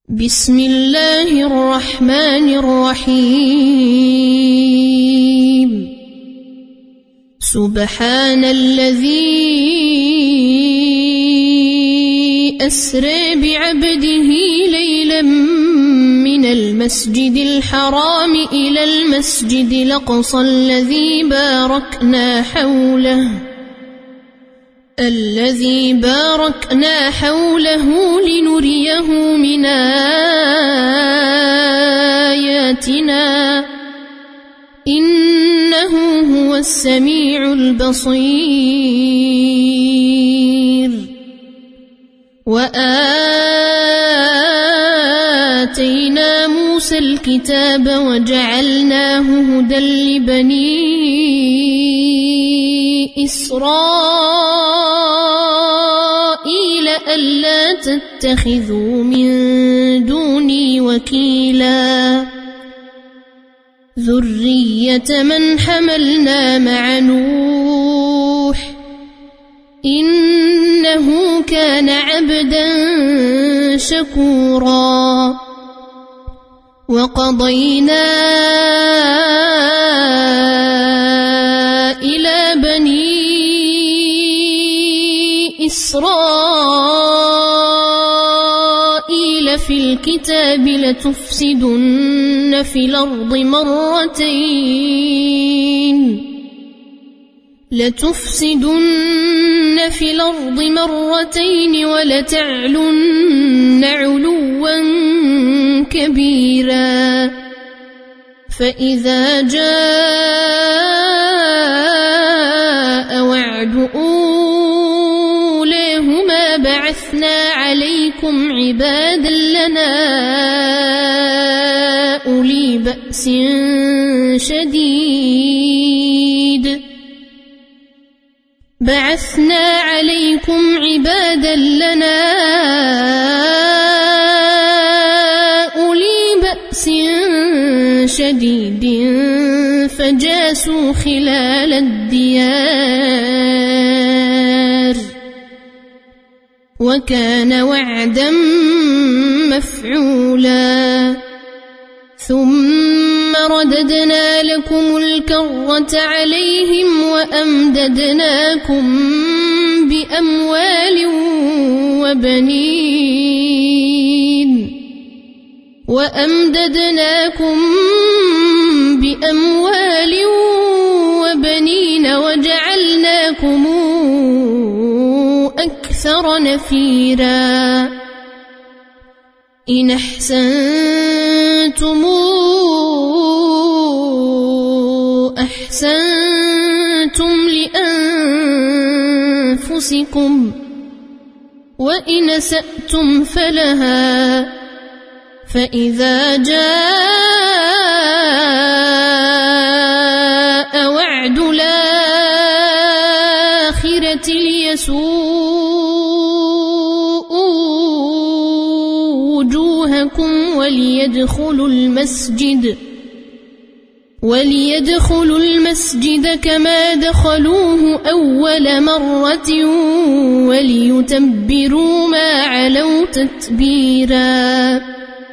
بسم الله الرحمن الرحيم سبحان الذي أسرى بعبده ليلا من المسجد الحرام إلى المسجد الأقصى الذي باركنا حوله لنريه من آياتنا إنه هو السميع البصير وآتينا موسى الكتاب وجعلناه هدى لبني إسرائيل ألا تتخذوا من دوني وكيلا ذرية من حملنا مع نوح إنه كان عبدا شكورا وقضينا إلى بني إسرائيل في الكتاب لتفسدن في الأرض مرتين ولتعلن علوا كبيرا فإذا جاء وعد أولاهما بعثنا عليكم عبادا لنا أولي بأس شديد فجاسوا خلال الديار وكان وعدا مفعولا ثم رددنا لكم الكرة عليهم وأمددناكم بأموال وبنين وجعلناكم أكثر نفيرا إن أحسنتم لأنفسكم وإن أسأتم فلها فإذا جاء وعد الآخرة ليسوءوا وجوهكم وليدخلوا المسجد كما دخلوه أول مرة وليتبروا ما علوا تتبيرا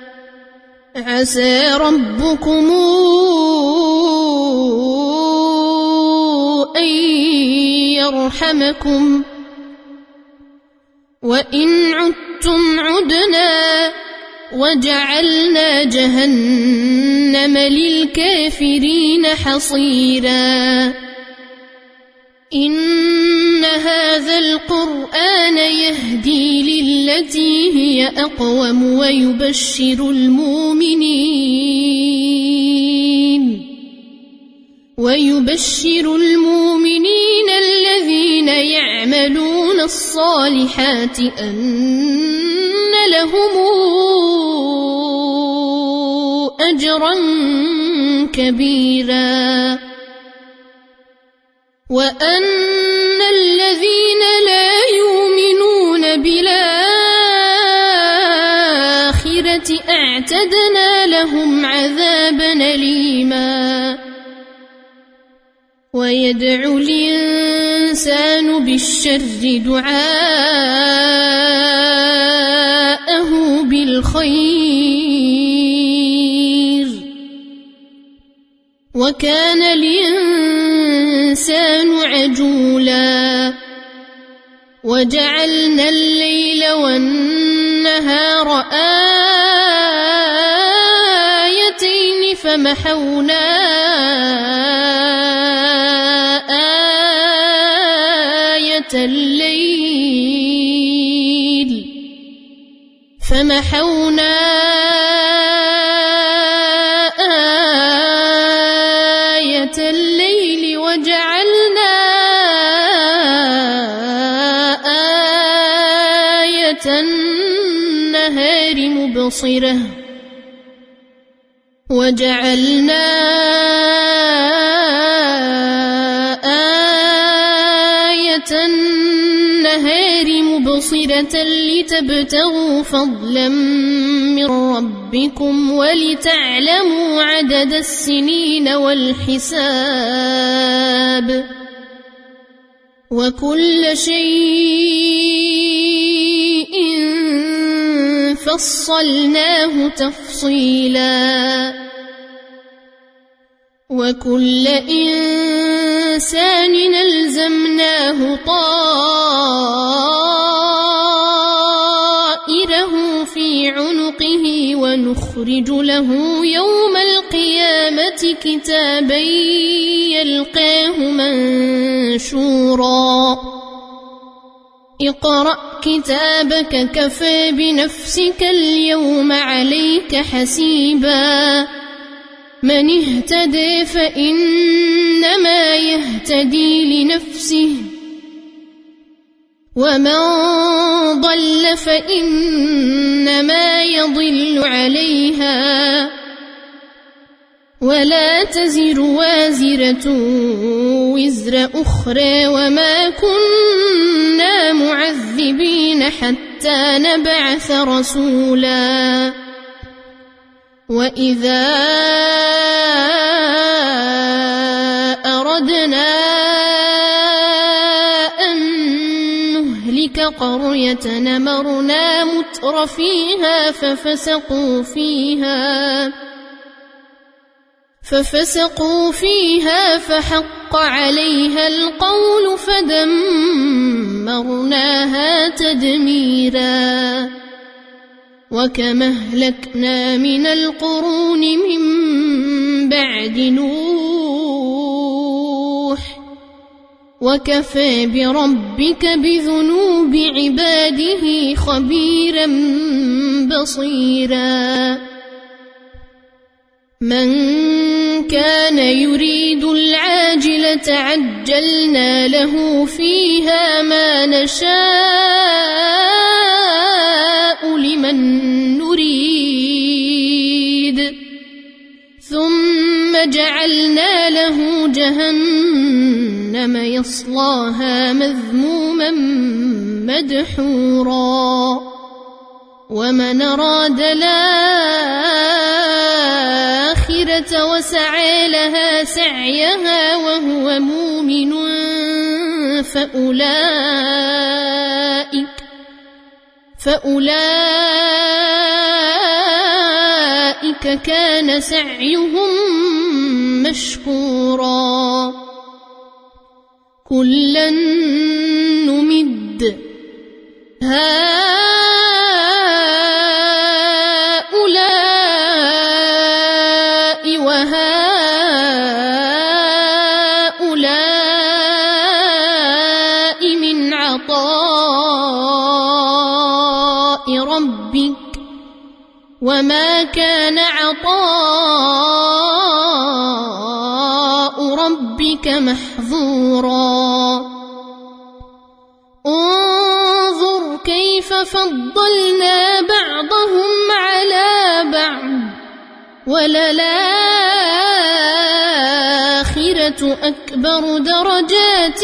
عسى ربكم أن يرحمكم وإن عدتم عدنا وجعلنا جهنم للكافرين حصيرا إن هذا القرآن يهدي للتي هي أقوم ويبشر المؤمنين الذين يعملون الصالحات أن لهم أجرا كبيرا وأن الذين لا يؤمنون بالآخرة أعتدنا لهم عذابا أليما ويدعو الإنسان بالشر دعاءه بالخير الخير وكان الإنسان عجولا وجعلنا الليل والنهار آيتين فمحونا آية الليل وجعلنا آية النهار مبصرة لتبتغوا فضلا من ربكم ولتعلموا عدد السنين والحساب وكل شيء فصلناه تفصيلا وكل إنسان ألزمناه طائره في عنقه ونخرج له يوم القيامة كتابا يلقاه منشورا اقرأ كتابك كفى بنفسك اليوم عليك حسيبا من اهتدى فإنما يهتدي لنفسه ومن ضل فإنما يضل عليها ولا تزر وازرة وزر أخرى وما كنا معذبين حتى نبعث رسولا وإذا أردنا أن نهلك قرية أمرنا متر فيها ففسقوا فيها فحق عليها القول فدمرناها تدميرا وكم أهلكنا من القرون من بعد نوح وكفى بربك بذنوب عباده خبيرا بصيرا من كان يريد العاجلة عجلنا له فيها ما نشاء لمن نريد ثم جعلنا له جهنم يصلاها مذموما مدحورا ومن أراد الآخرة وسعى لها سعيها وهو مؤمن فأولئك كان سعيهم مشكورا كلا نمد هؤلاء وهؤلاء من عطاء ربك وما كان عطاء ربك محظورا انظر كيف فضلنا بعضهم على بعض وللآخرة أكبر درجات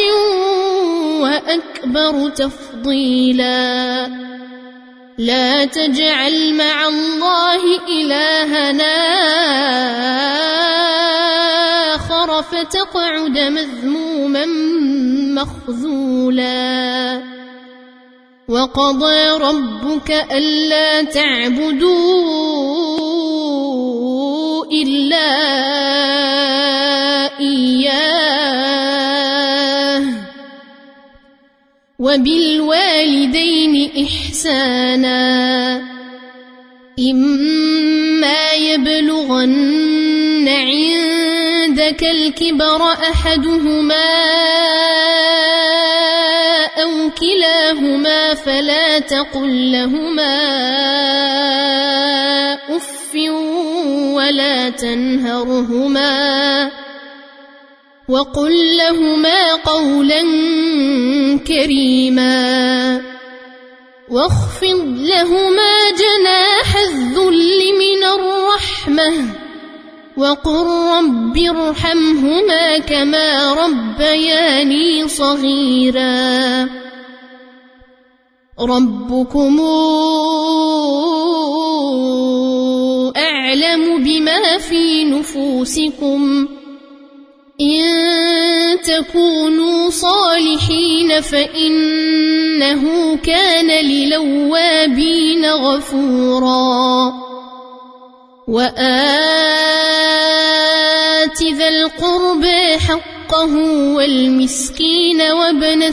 وأكبر تفضيلا لا تجعل مع الله إلهنا آخر فتقعد مذموما مخذولا وقضى ربك ألا تعبدوا إلا إياه وبالوالدين إحسانا إما يبلغن عندك الكبر أحدهما أو كلاهما فلا تقل لهما أف ولا تنهرهما وقل لهما قولا كريما واخفض لهما جناح الذل من الرحمة وقل رب ارحمهما كما ربياني صغيرا ربكم أعلم بما في نفوسكم إن تكونوا صالحين فإنه كان للأوابين غفورا وآت ذا القربى حقه والمسكين وابن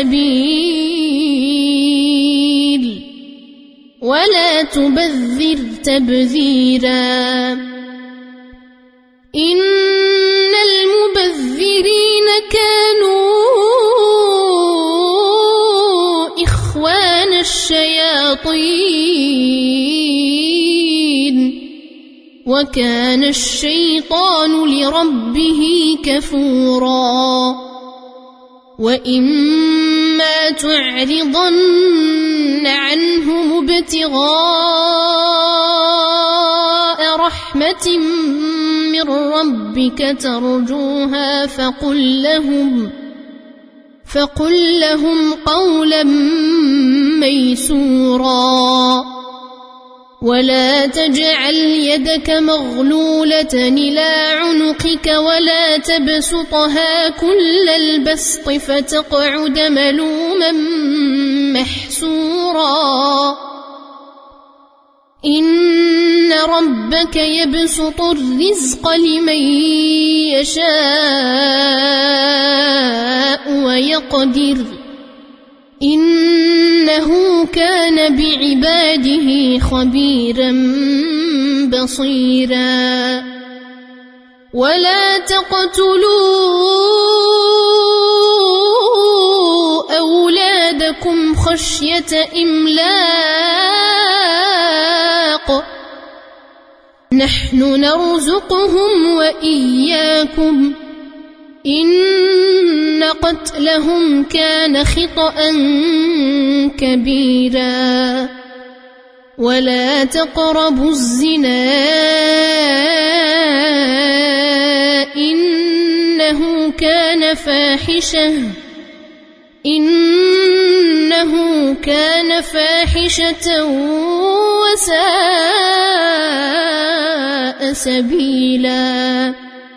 السبيل ولا تبذر تبذيرا إن المبذرين كانوا إخوان الشياطين وكان الشيطان لربه كفورا وإما تعرضن عنهم ابتغاء رحمة من ربك ترجوها فقل لهم قولا ميسورا ولا تجعل يدك مغلولة إلى عنقك ولا تبسطها كل البسط فتقعد ملوما محسورا إن ربك يبسط الرزق لمن يشاء ويقدر إنه كان بعباده خبيرا بصيرا ولا تقتلوا أولادكم خشية إملاق نحن نرزقهم وإياكم إن قتلهم كان خطأ كبيرا ولا تقربوا الزنا إنه كان فاحشة وساء سبيلا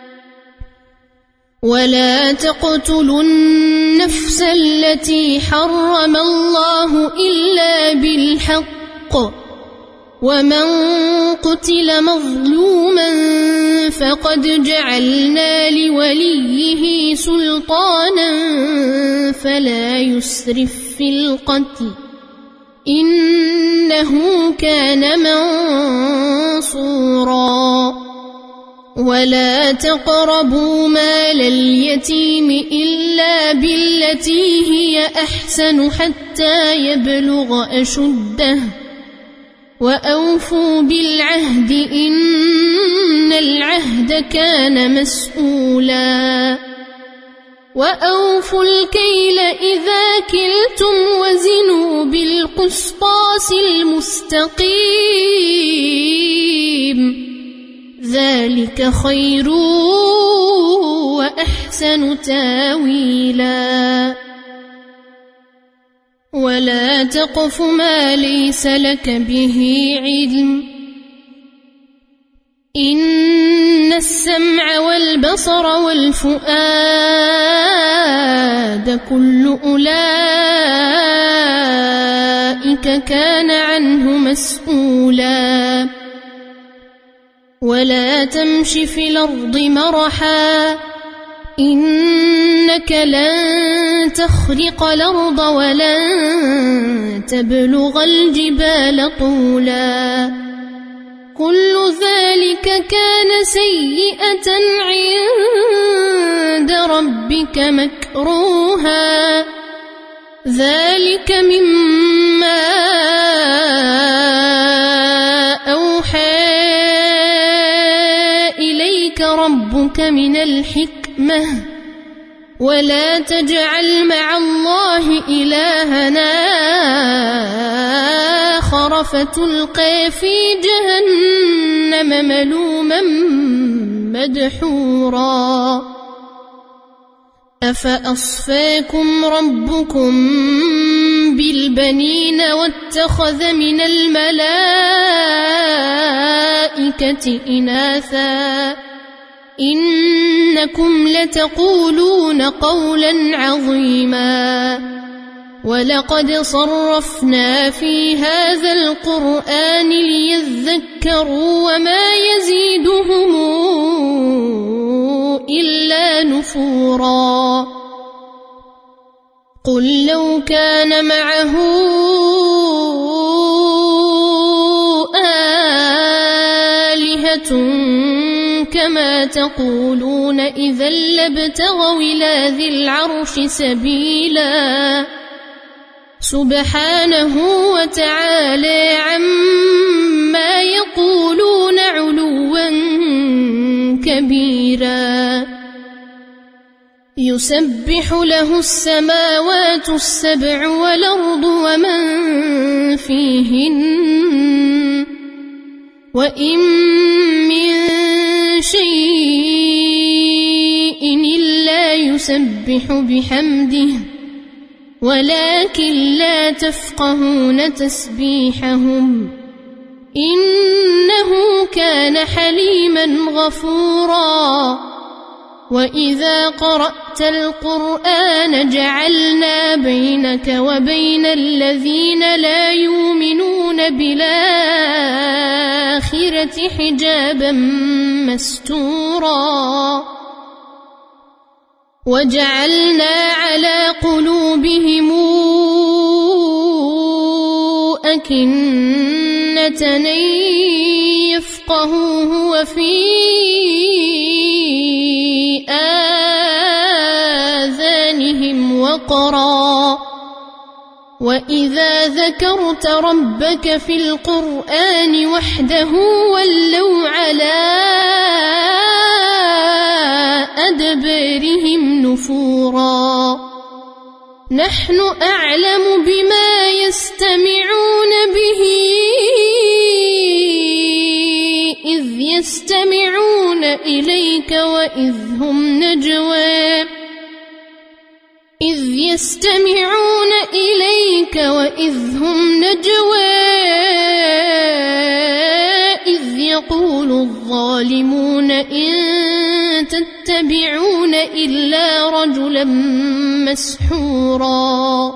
ولا تقتلوا النفس التي حرم الله إلا بالحق ومن قتل مظلوما فقد جعلنا لوليه سلطانا فلا يسرف في القتل إنه كان منصورا ولا تقربوا مال اليتيم إلا بالتي هي أحسن حتى يبلغ أشده وأوفوا بالعهد إن العهد كان مسؤولا وأوفوا الكيل إذا كلتم وزنوا بالقسطاس المستقيم ذلك خير وأحسن تاويلا ولا تقف ما ليس لك به علم إن السمع والبصر والفؤاد كل أولئك كان عنه مسؤولا ولا تمش في الأرض مرحا إنك لن تخرق الأرض ولن تبلغ الجبال طولا كل ذلك كان سيئة عند ربك مكروها ذلك مما أوحى إليك ربك من الحكمة ولا تجعل مع الله إلهنا آخر فتلقى في جهنم ملوما مدحورا أفأصفاكم ربكم بالبنين واتخذ من الملائكة إناثا إنكم لتقولون قولا عظيما ولقد صرفنا في هذا القرآن ليذكروا وما يزيدهم إلا نفورا قل لو كان معه آلهة كما تقولون إذا لابتغوا إلى ذي العرش سبيلا سبحانه وتعالى عما يقولون علوا كبيرا يسبح له السماوات السبع والأرض ومن فيهن وإن من شيء إلا يسبح بحمده ولكن لا تفقهون تسبيحهم إنه كان حليما غفورا وإذا قرأت القرآن جعلنا بينك وبين الذين لا يؤمنون بالآخرة حجابا مستورا وجعلنا على قلوبهم أكنة أن يفقهوه وفي آذانهم وقرا وإذا ذكرت ربك في القرآن وحده ولوا على أدبارهم نفورا نحن أعلم بما يستمعون به إذ يستمعون إليك وإذ هم نجوى إذ يقول الظالمون إن تتبعون إلا رجلا مسحورا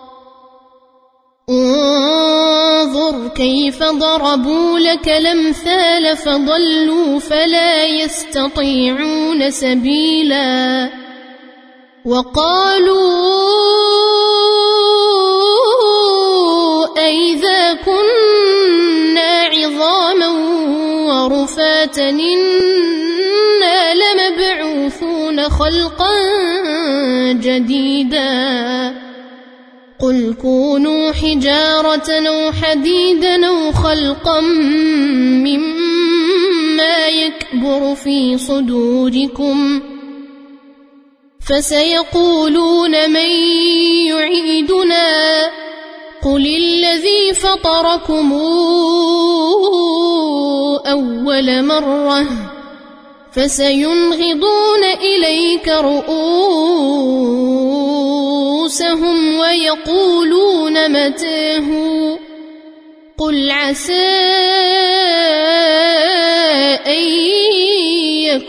انظر كيف ضربوا لك الأمثال فضلوا فلا يستطيعون سبيلا وقالوا أئذا كنا عظاما ورفاتا إنا لمبعوثون خلقا جديدا قل كونوا حجارة أو حديدا أو خلقا مما يكبر في صدوركم فسيقولون من يعيدنا قل الذي فطركم أول مرة فسينغضون إليك رؤوسهم ويقولون متاه قل عسى أن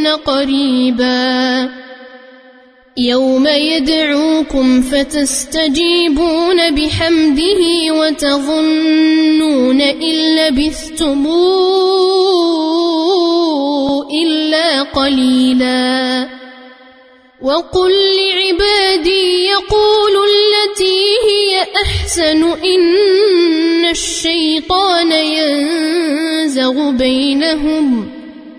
قريبا يوم يدعوكم فتستجيبون بحمده وتظنون إن لبثتم إلا قليلا وقل لعبادي يقولوا التي هي أحسن إن الشيطان ينزغ بينهم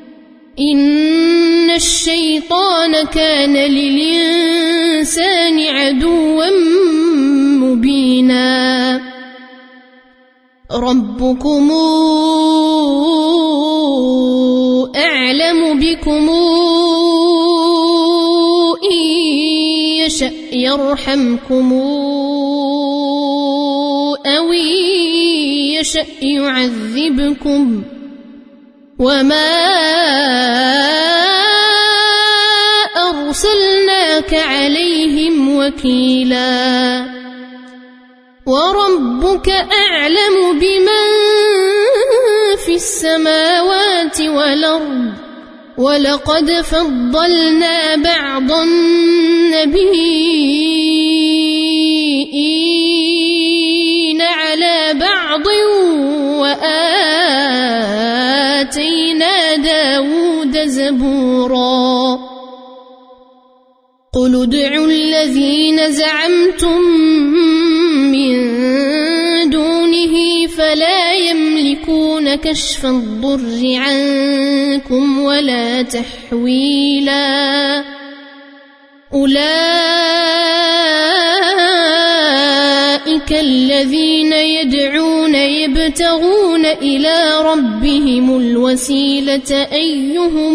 إن الشيطان كان للإنسان عدوا مبينا ربكم أعلم بكم إن يشأ يرحمكم أو يشأ يعذبكم وما أرسلناك عليهم وكيلا وربك أعلم بمن في السماوات والأرض ولقد فضلنا بعض النبيين على بعض وآتينا داود زبورا قل ادعوا الذين زعمتم من دونه فلا يملكون كشف الضر عنكم ولا تحويلا أولئك الذين يدعون يبتغون إلى ربهم الوسيلة أيهم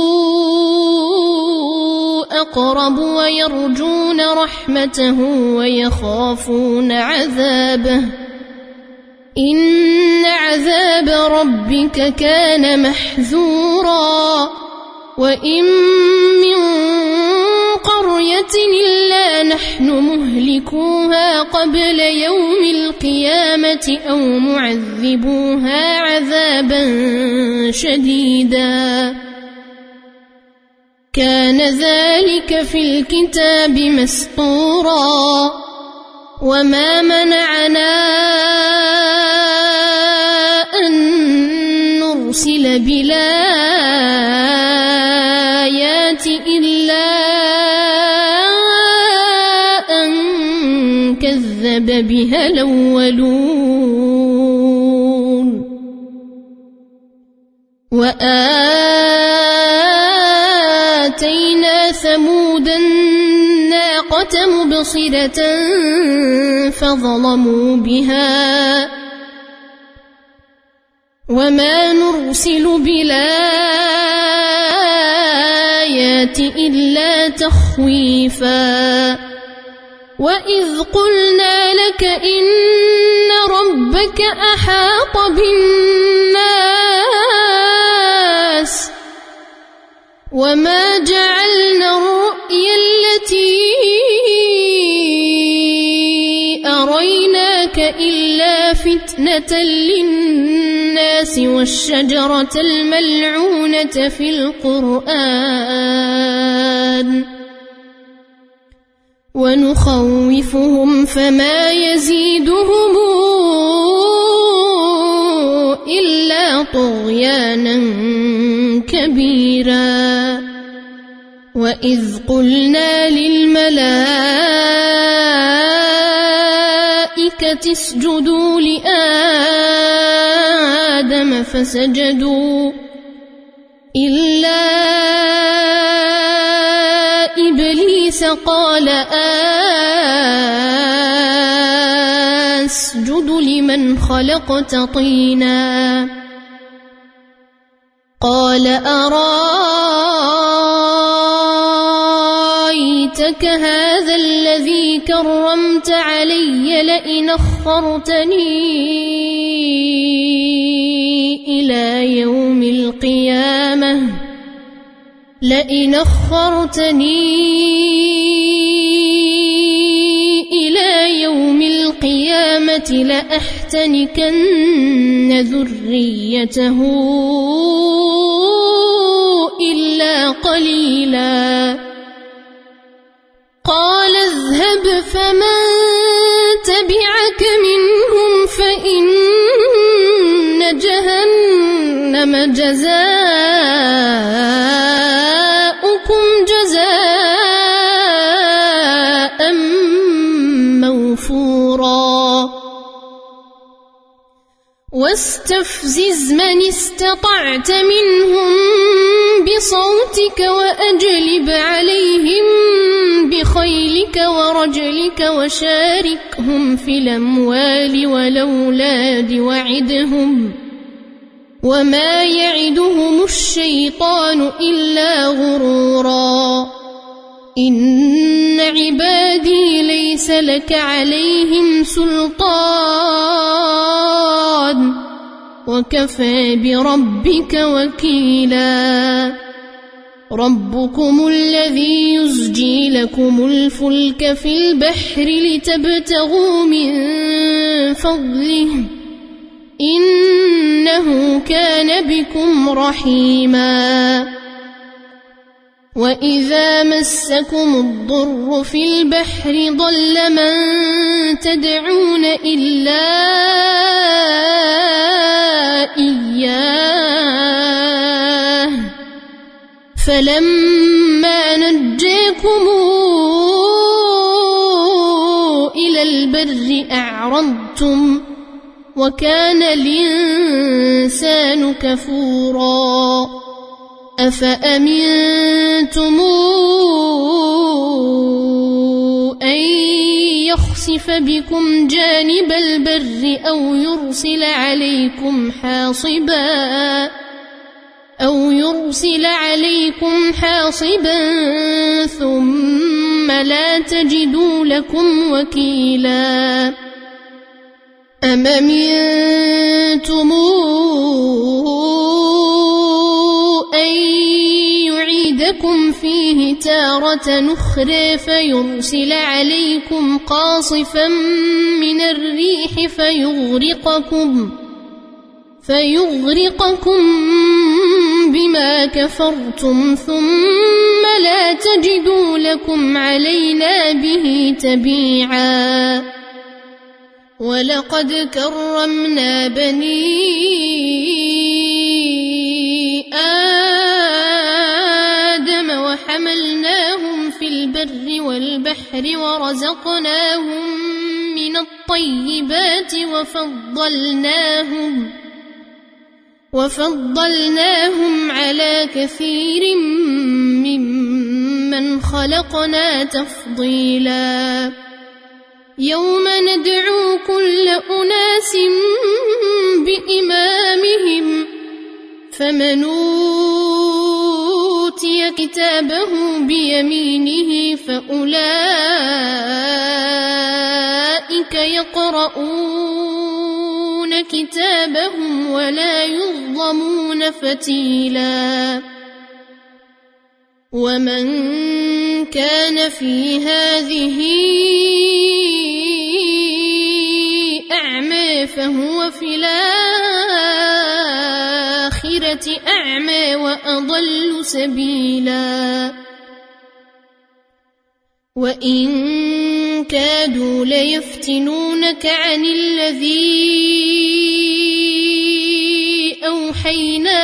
أقرب ويرجون رحمته ويخافون عذابه إن عذاب ربك كان محذورا وإن من قرية إلا نحن مهلكوها قبل يوم القيامة أو معذبوها عذابا شديدا كان ذلك في الكتاب مسطورا وما منعنا أن نرسل بالآيات إلا أن كذب بها الأولون وآتينا ثمود الناقة مبصرة فظلموا بها وما نرسل بالآيات إلا تخويفا وإذ قلنا لك إن ربك أحاط بالناس وما جعلنا الرؤيا التي أريناك إلا فتنة للناس والشجرة الملعونة في القرآن ونخوفهم فما يزيدهم إلا طغيانا كبيرا وإذ قلنا للملائكة اسجدوا لآدم فسجدوا إلا إبليس قال أسجد لمن خلقت طينا قال أرايتك هذا الذي كرمت علي لئن أخرتني إلى يوم القيامة لأحتنكن ذريته إلا إلا قليلا قال اذهب فمن تبعك منهم فإن جهنم جزاؤكم جزاء موفورا واستفزز من استطعت منهم بصوتك وأجلب عليهم بخيلك ورجلك وشاركهم في الأموال والأولاد وعدهم وما يعدهم الشيطان إلا غرورا إن عبادي ليس لك عليهم سلطان وكفى بربك وكيلا ربكم الذي يزجي لكم الفلك في البحر لتبتغوا من فضله إنه كان بكم رحيما وإذا مسكم الضر في البحر ضل من تدعون إلا إياه فلما نجاكم إلى البر أعرضتم وكان الإنسان كفورا أفأمنتم أن يخسف بكم جانب البر أو يرسل عليكم حاصبا ثم لا تجدوا لكم وكيلا أم أمنتم أن يعيدكم فيه تارة أخرى فيرسل عليكم قاصفا من الريح فيغرقكم بما كفرتم ثم لا تجدوا لكم علينا به تبيعا ولقد كرمنا بني آدم وحملناهم في البر والبحر ورزقناهم من الطيبات وفضلناهم على كثير ممن خلقنا تفضيلا يوم ندعو كل أناس بإمامهم فمن أوتي كتابه بيمينه فأولئك يقرؤون كتابهم ولا يظلمون فتيلا ومن كان في هذه أعمى فهو في الآخرة أعمى وأضل سبيلا وإن كادوا ليفتنونك عن الذي أوحينا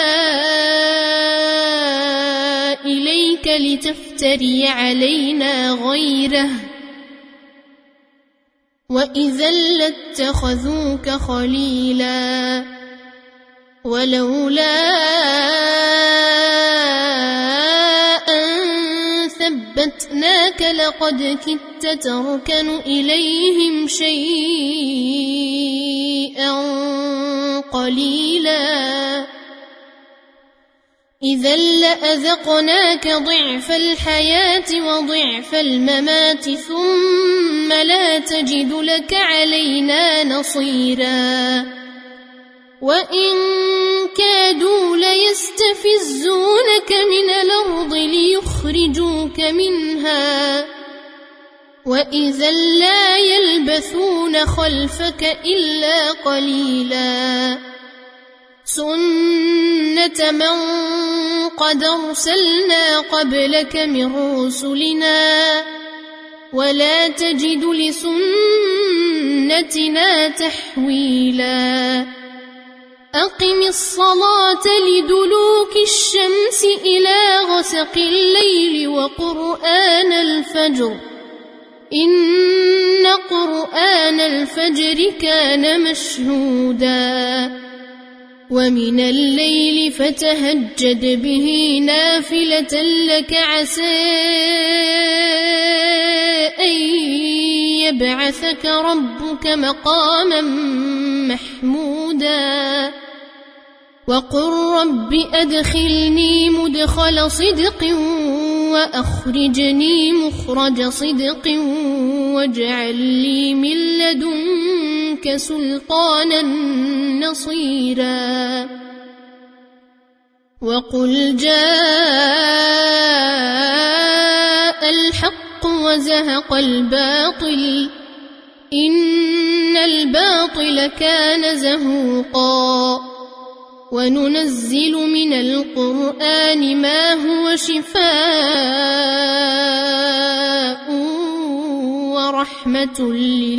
إليك لتفتري علينا غيره وإذا لاتخذوك خليلا ولولا أن ثبتناك لقد كدت تركن إليهم شيئا قليلا إذا لأذقناك ضعف الحياة وضعف الممات ثم لا تجد لك علينا نصيرا وإن كادوا ليستفزونك من الأرض ليخرجوك منها وإذا لا يلبثون خلفك إلا قليلا سنة سنة من قد أرسلنا قبلك من رسلنا ولا تجد لسنتنا تحويلا أقم الصلاة لدلوك الشمس إلى غسق الليل وقرآن الفجر إن قرآن الفجر كان مشهودا ومن الليل فتهجد به نافلة لك عسى أن يبعثك ربك مقاما محمودا وقل رب أدخلني مدخل صدق وأخرجني مخرج صدق واجعل لي من لدنك سلطانا نصيرا وقل جاء الحق وزهق الباطل إن الباطل كان زهوقا وننزل من القرآن ما هو شفاء ورحمة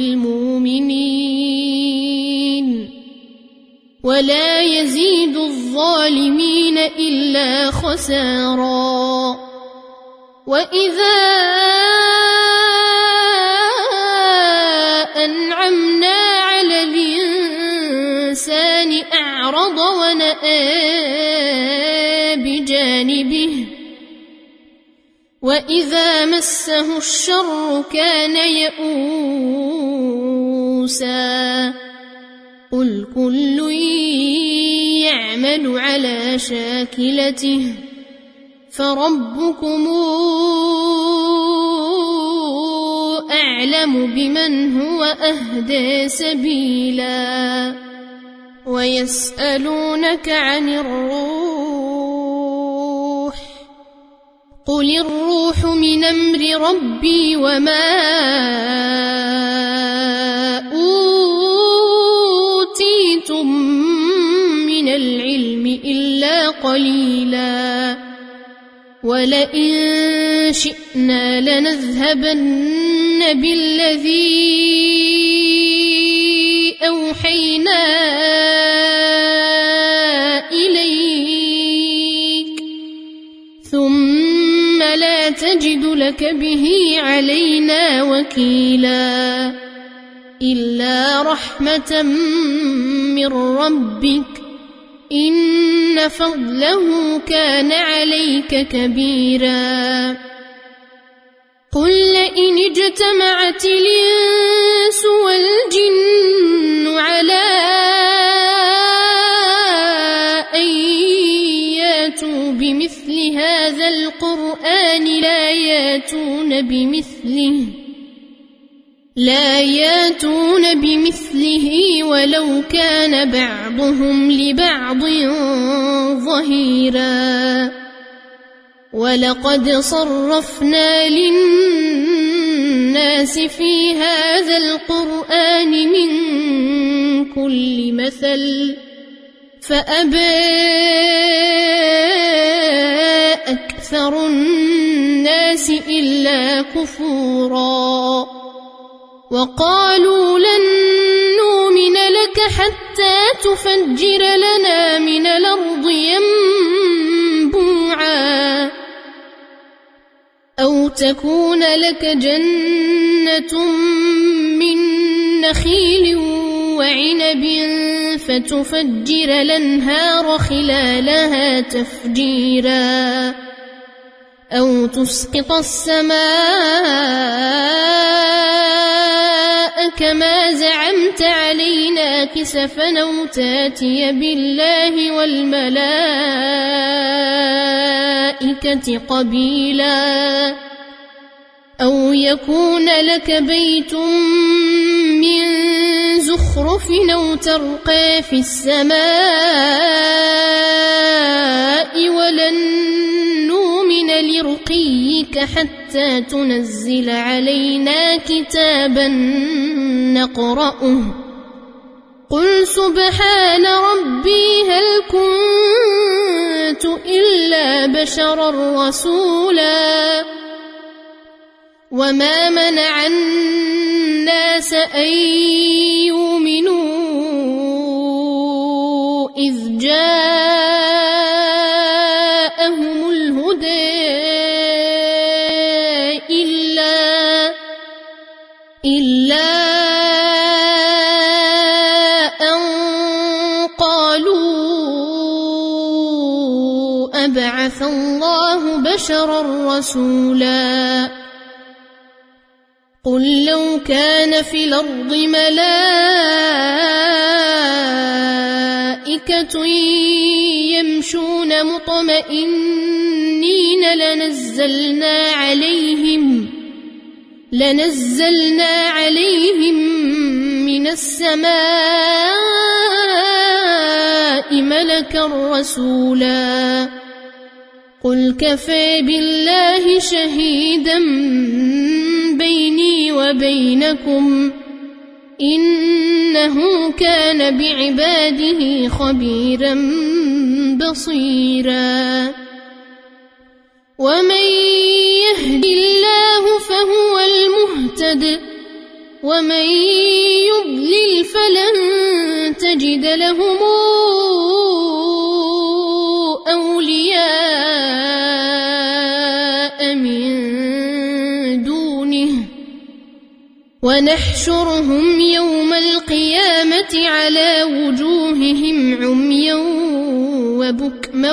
للمؤمنين ولا يزيد الظالمين إلا خسارا وإذا أنعمنا على الإنسان أعرض ونأى بجانبه وإذا مسه الشر كان يئوسا قل كل يعمل على شاكلته فربكم أعلم بمن هو أهدى سبيلا ويسألونك عن الروح قل الروح من أمر ربي وما أوتيتم من العلم إلا قليلا ولئن شئنا لنذهبن بالذي أوحينا إليك ثم لا تجد لك به علينا وكيلا إلا رحمة من ربك إن فضله كان عليك كبيرا قل لئن اجتمعت الإنس والجن على أن ياتوا بمثل هذا القرآن لا ياتون بمثله ولو كان بعضهم لبعض ظهيرا ولقد صرفنا للناس في هذا القرآن من كل مثل فأبى أكثر الناس إلا كفورا وقالوا لن نؤمن لك حتى تفجر لنا من الأرض ينبوعا أو تكون لك جنة من نخيل وعنب فتفجر الأنهار خلالها تفجيرا أو تسقط السماء كما زعمت علينا كسفا أو تاتي بالله والملائكة قبيلا أو يكون لك بيت من زخرف أو ترقى في السماء ولن نؤمن لرقيك حتى تنزل علينا كتابا نقرأه قل سبحان ربي هل كنت بشرا رسولا وما منع الناس أن يؤمنوا إذ جاءهم الهدى إلا أن قالوا أبعث الله بشرا رسولا قل لو كان في الأرض ملائكة يمشون مطمئنين لنزلنا عليهم من السماء ملكا رسولا قل كفى بالله شهيدا بيني وبينكم إنه كان بعباده خبيرا بصيرا ومن يهد الله فهو المهتد ومن يضلل فلن تجد لهم أولياء من دونه ونحشرهم يوم القيامة على وجوههم عميا وبكما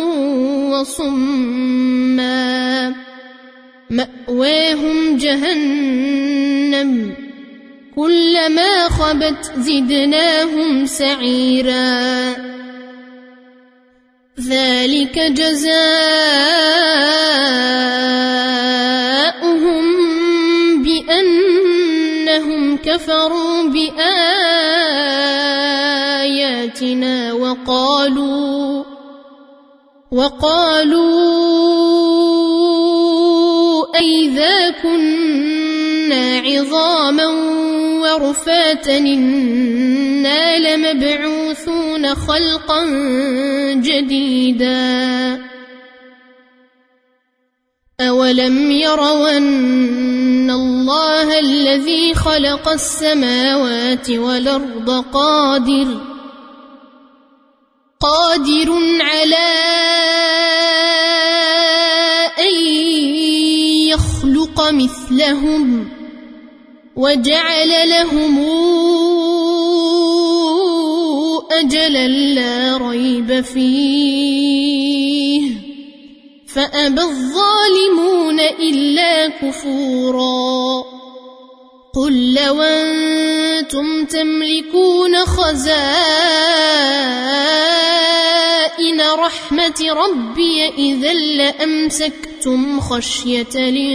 وصما مأواهم جهنم كلما خبت زدناهم سعيرا ذلك جزاؤهم بأنهم كفروا بآياتنا وقالوا أئذا كنا عظاما ورفاتا إنا لمبعوثون خلقا جديدا أولم يروا أن الله الذي خلق السماوات والأرض قادر على أن يخلق مثلهم وجعل لهم أجلا لا ريب فيه فأبى الظالمون إلا كفورا قل لو أنتم تملكون خزائن رحمة ربي إذا لأمسكتم خشية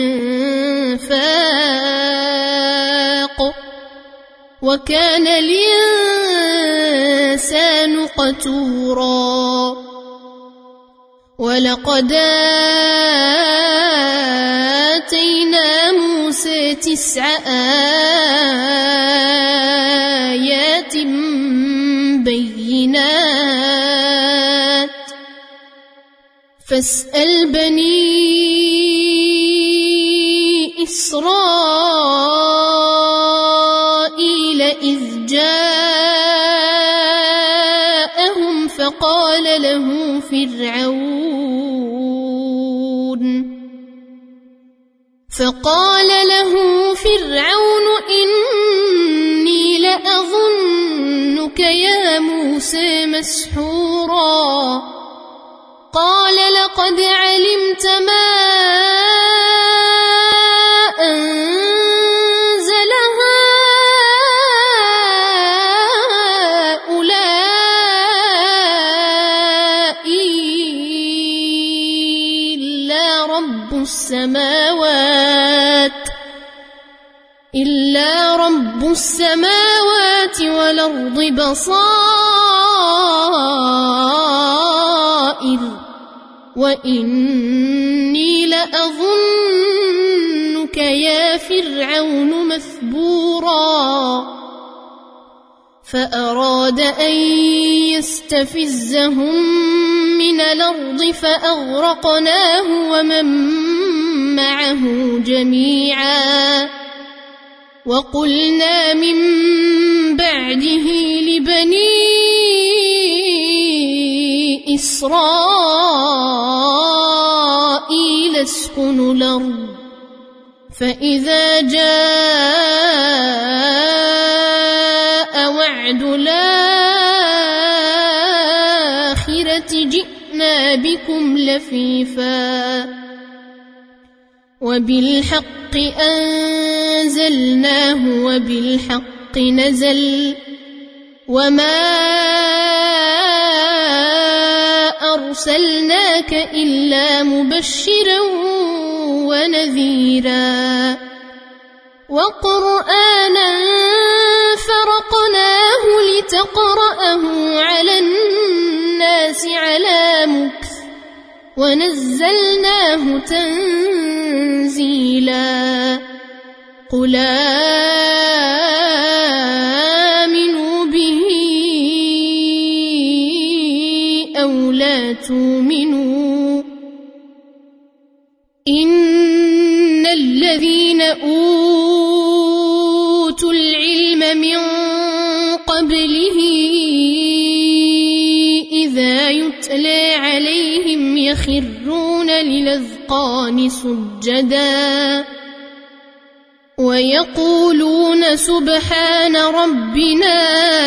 الإنفاق وكان الإنسان قتورا ولقد آتينا موسى 9 آيات بينات فاسأل بني إسرائيل إذ جاءهم فقال له فرعون إني لأظنك يا موسى مسحورا قال لقد علمت ما أنزل هؤلاء إلا رب السماوات والأرض بصائر وإني لأظنك يا فرعون مثبورا فأراد أن يستفزهم من الأرض فأغرقناه ومن معه جميعا وقلنا من بعده لبني إسرائيل اسكنوا الأرض فإذا جاء وعد الآخرة جئنا بكم لفيفا وبالحق أنزلناه وبالحق نزل وما أرسلناك إلا مبشرا ونذيرا وقرآنا فرقناه لتقرأه على الناس على مكث ونزلناه تنزيلا قل آمنوا به أو لا تؤمنوا إن الذين أوتوا العلم من قبله إذا يتلى عليهم يخرون للأذقان سجدا ويقولون سبحان ربنا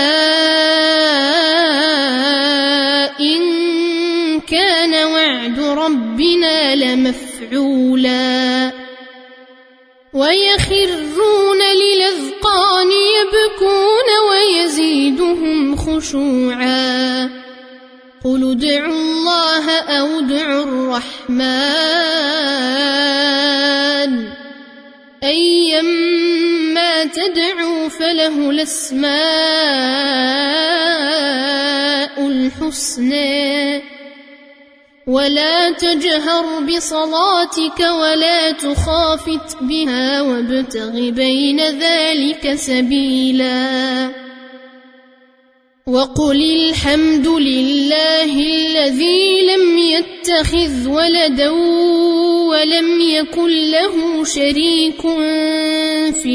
إن كان وعد ربنا لمفعولا ويخرون للأذقان يبكون ويزيدهم خشوعا قل ادعوا الله أو ادعوا الرحمن أيما تدعوا فله الأسماء الحسنى ولا تجهر بصلاتك ولا تخافت بها وابتغ بين ذلك سبيلا وقل الحمد لله الذي لم يتخذ ولدا ولم يكن له شريك في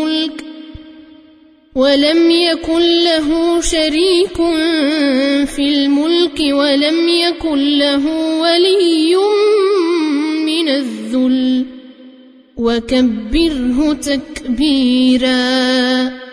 الملك ولم يكن له ولي من الذل وكبره تكبيرا